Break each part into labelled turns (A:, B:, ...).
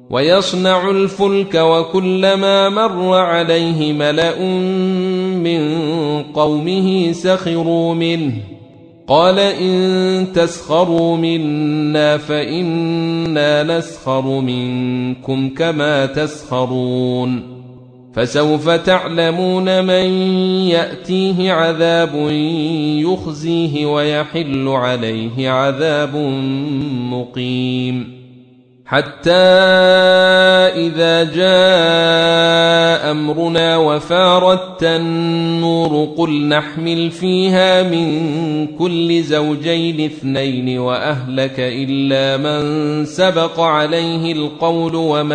A: ويصنع الفلك وكلما مر عليه ملأ من قومه سخروا منه قال إن تسخروا منا فإنا نسخر منكم كما تسخرون فسوف تعلمون من يأتيه عذاب يخزيه ويحل عليه عذاب مقيم حتى إذا جاء أمرنا وفارت النور قل نحمل فيها من كل زوجين اثنين وأهلك إلا من سبق عليه القول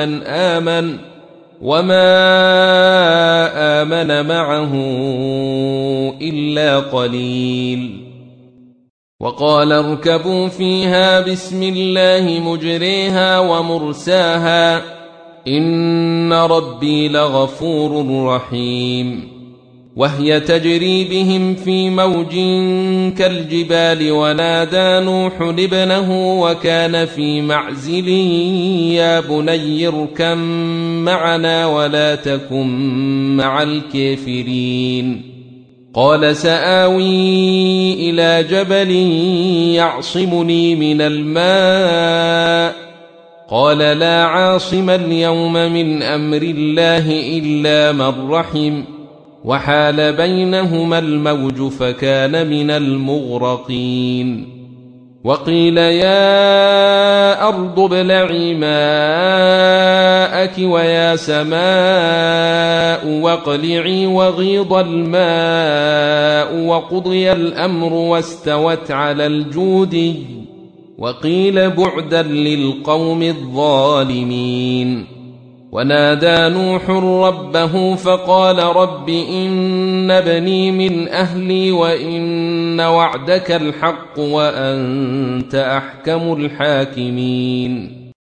A: وما آمن معه إلا قليل وقال اركبوا فيها بسم الله مجريها ومرساها إن ربي لغفور رحيم وهي تجري بهم في موج كالجبال ونادى نوح ابنه وكان في معزل يا بني اركب معنا ولا تكن مع الكافرين قال سآوي إلى جبل يعصمني من الماء قال لا عاصم اليوم من أمر الله إلا من رحم وحال بينهما الموج فكان من المغرقين وقيل يا أرض ابلعي ماءك ويا سماء واقلعي وغيض الماء وقضي الأمر واستوت على الجودي وقيل بعدا للقوم الظالمين ونادى نوح ربه فقال رب إن ابني من أهلي وإن وعدك الحق وأنت أحكم الحاكمين